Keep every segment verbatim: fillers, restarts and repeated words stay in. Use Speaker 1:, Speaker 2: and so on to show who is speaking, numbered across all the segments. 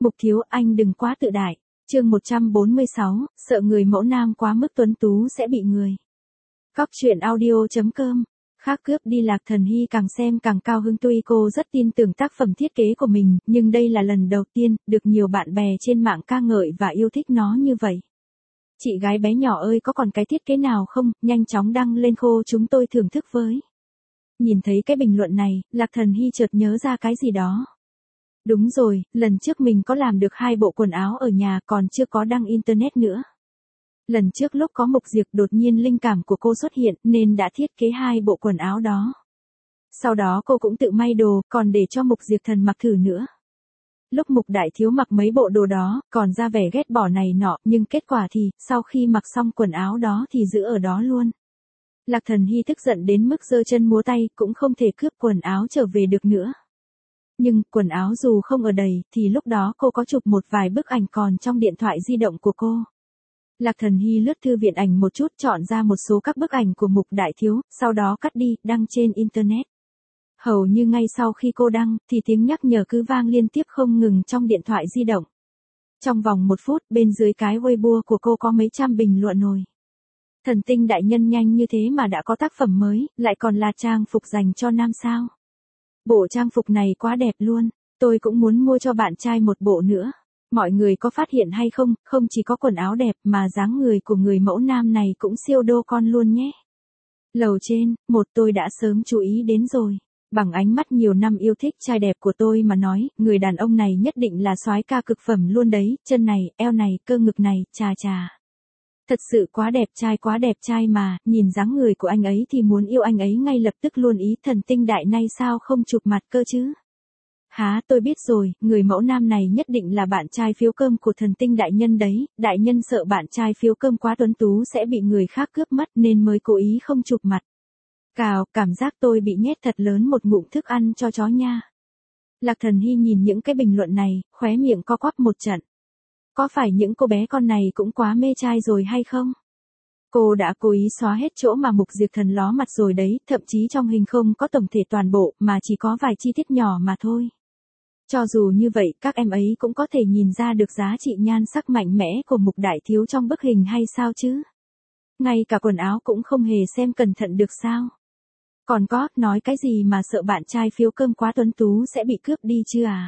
Speaker 1: Mục thiếu, anh đừng quá tự đại. Chương một trăm bốn mươi sáu, sợ người mẫu nam quá mức tuấn tú sẽ bị người. Góc truyện audio.com. Khác cướp đi Lạc Thần Hy càng xem càng cao hứng, tuy cô rất tin tưởng tác phẩm thiết kế của mình, nhưng đây là lần đầu tiên được nhiều bạn bè trên mạng ca ngợi và yêu thích nó như vậy. Chị gái bé nhỏ ơi, có còn cái thiết kế nào không, nhanh chóng đăng lên khô chúng tôi thưởng thức với. Nhìn thấy cái bình luận này, Lạc Thần Hy chợt nhớ ra cái gì đó. Đúng rồi, lần trước mình có làm được hai bộ quần áo ở nhà còn chưa có đăng internet nữa. Lần trước lúc có Mục Diệp đột nhiên linh cảm của cô xuất hiện nên đã thiết kế hai bộ quần áo đó. Sau đó cô cũng tự may đồ, còn để cho Mục Diệp Thần mặc thử nữa. Lúc Mục Đại Thiếu mặc mấy bộ đồ đó, còn ra vẻ ghét bỏ này nọ, nhưng kết quả thì, sau khi mặc xong quần áo đó thì giữ ở đó luôn. Lạc Thần Hy tức giận đến mức giơ chân múa tay, cũng không thể cướp quần áo trở về được nữa. Nhưng, quần áo dù không ở đầy, thì lúc đó cô có chụp một vài bức ảnh còn trong điện thoại di động của cô. Lạc Thần Hy lướt thư viện ảnh một chút, chọn ra một số các bức ảnh của Mục Đại Thiếu, sau đó cắt đi, đăng trên internet. Hầu như ngay sau khi cô đăng, thì tiếng nhắc nhở cứ vang liên tiếp không ngừng trong điện thoại di động. Trong vòng một phút, bên dưới cái Weibo của cô có mấy trăm bình luận rồi. Thần tinh đại nhân nhanh như thế mà đã có tác phẩm mới, lại còn là trang phục dành cho nam sao. Bộ trang phục này quá đẹp luôn, tôi cũng muốn mua cho bạn trai một bộ nữa. Mọi người có phát hiện hay không, không chỉ có quần áo đẹp mà dáng người của người mẫu nam này cũng siêu đô con luôn nhé. Lầu trên, một tôi đã sớm chú ý đến rồi. Bằng ánh mắt nhiều năm yêu thích trai đẹp của tôi mà nói, người đàn ông này nhất định là soái ca cực phẩm luôn đấy, chân này, eo này, cơ ngực này, chà chà. Thật sự quá đẹp trai quá đẹp trai mà, nhìn dáng người của anh ấy thì muốn yêu anh ấy ngay lập tức luôn ý, thần tinh đại nay sao không chụp mặt cơ chứ. Há, tôi biết rồi, người mẫu nam này nhất định là bạn trai phiếu cơm của thần tinh đại nhân đấy, đại nhân sợ bạn trai phiếu cơm quá tuấn tú sẽ bị người khác cướp mất nên mới cố ý không chụp mặt. Cào, cảm giác tôi bị nhét thật lớn một ngụm thức ăn cho chó nha. Lạc Thần Hy nhìn những cái bình luận này, khóe miệng co quắp một trận. Có phải những cô bé con này cũng quá mê trai rồi hay không? Cô đã cố ý xóa hết chỗ mà Mục Diệp Thần ló mặt rồi đấy, thậm chí trong hình không có tổng thể toàn bộ mà chỉ có vài chi tiết nhỏ mà thôi. Cho dù như vậy, các em ấy cũng có thể nhìn ra được giá trị nhan sắc mạnh mẽ của Mục Đại Thiếu trong bức hình hay sao chứ? Ngay cả quần áo cũng không hề xem cẩn thận được sao? Còn có, nói cái gì mà sợ bạn trai phiếu cơm quá tuấn tú sẽ bị cướp đi chứ à?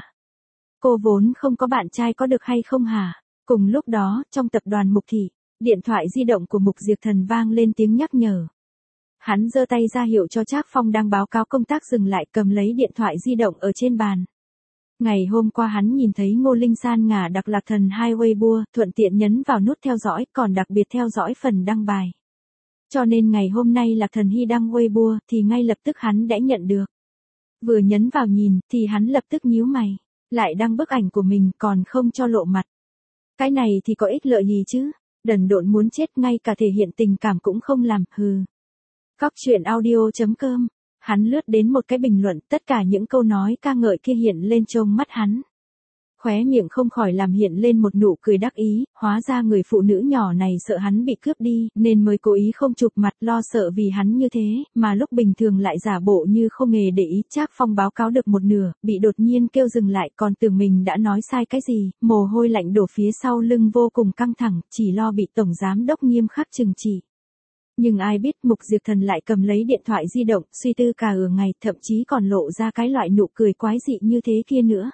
Speaker 1: Cô vốn không có bạn trai có được hay không hả? Cùng lúc đó, trong tập đoàn Mục Thị, điện thoại di động của Mục Diệp Thần vang lên tiếng nhắc nhở. Hắn giơ tay ra hiệu cho Trác Phong đang báo cáo công tác dừng lại, cầm lấy điện thoại di động ở trên bàn. Ngày hôm qua hắn nhìn thấy Ngô Linh San ngả đặc Lạc Thần hai Weibo, thuận tiện nhấn vào nút theo dõi, còn đặc biệt theo dõi phần đăng bài. Cho nên ngày hôm nay Lạc Thần Hy đăng Weibo thì ngay lập tức hắn đã nhận được. Vừa nhấn vào nhìn thì hắn lập tức nhíu mày, lại đăng bức ảnh của mình còn không cho lộ mặt. Cái này thì có ích lợi gì chứ, đần độn muốn chết, ngay cả thể hiện tình cảm cũng không làm, hừ. Góc truyện audio.com. Hắn lướt đến một cái bình luận, tất cả những câu nói ca ngợi kia hiện lên trong mắt hắn. Khóe miệng không khỏi làm hiện lên một nụ cười đắc ý, hóa ra người phụ nữ nhỏ này sợ hắn bị cướp đi, nên mới cố ý không chụp mặt, lo sợ vì hắn như thế, mà lúc bình thường lại giả bộ như không hề để ý. Trác Phong báo cáo được một nửa, bị đột nhiên kêu dừng lại, còn tưởng mình đã nói sai cái gì, mồ hôi lạnh đổ phía sau lưng vô cùng căng thẳng, chỉ lo bị tổng giám đốc nghiêm khắc trừng trị. Nhưng ai biết Mục Diệp Thần lại cầm lấy điện thoại di động, suy tư cả ở ngày, thậm chí còn lộ ra cái loại nụ cười quái dị như thế kia nữa.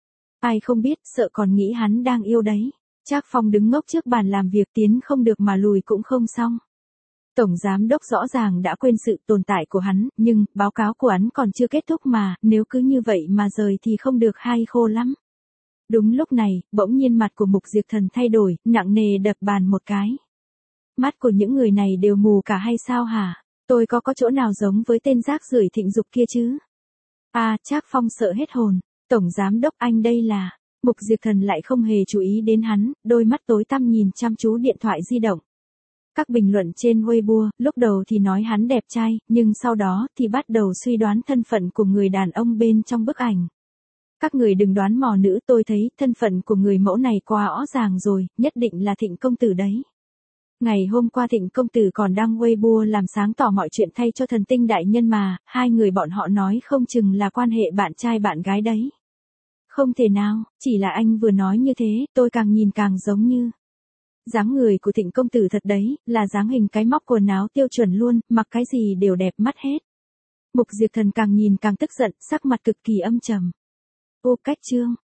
Speaker 1: Ai không biết, sợ còn nghĩ hắn đang yêu đấy. Trác Phong đứng ngốc trước bàn làm việc, tiến không được mà lùi cũng không xong. Tổng giám đốc rõ ràng đã quên sự tồn tại của hắn, nhưng báo cáo của hắn còn chưa kết thúc mà, nếu cứ như vậy mà rời thì không được hay khô lắm. Đúng lúc này, bỗng nhiên mặt của Mục Diệp Thần thay đổi, nặng nề đập bàn một cái. Mắt của những người này đều mù cả hay sao hả? Tôi có có chỗ nào giống với tên rác rưởi Thịnh Dục kia chứ? À, Trác Phong sợ hết hồn. Tổng giám đốc anh đây là... Mục Diệp Thần lại không hề chú ý đến hắn, đôi mắt tối tăm nhìn chăm chú điện thoại di động. Các bình luận trên Weibo, lúc đầu thì nói hắn đẹp trai, nhưng sau đó thì bắt đầu suy đoán thân phận của người đàn ông bên trong bức ảnh. Các người đừng đoán mò nữ, tôi thấy thân phận của người mẫu này quá rõ ràng rồi, nhất định là Thịnh công tử đấy. Ngày hôm qua Thịnh công tử còn đăng Weibo làm sáng tỏ mọi chuyện thay cho thần tinh đại nhân mà, hai người bọn họ nói không chừng là quan hệ bạn trai bạn gái đấy. Không thể nào, chỉ là anh vừa nói như thế, tôi càng nhìn càng giống như. Dáng người của Thịnh công tử thật đấy, là dáng hình cái móc quần áo tiêu chuẩn luôn, mặc cái gì đều đẹp mắt hết. Mục Diệp Thần càng nhìn càng tức giận, sắc mặt cực kỳ âm trầm. Ô Cách Trương,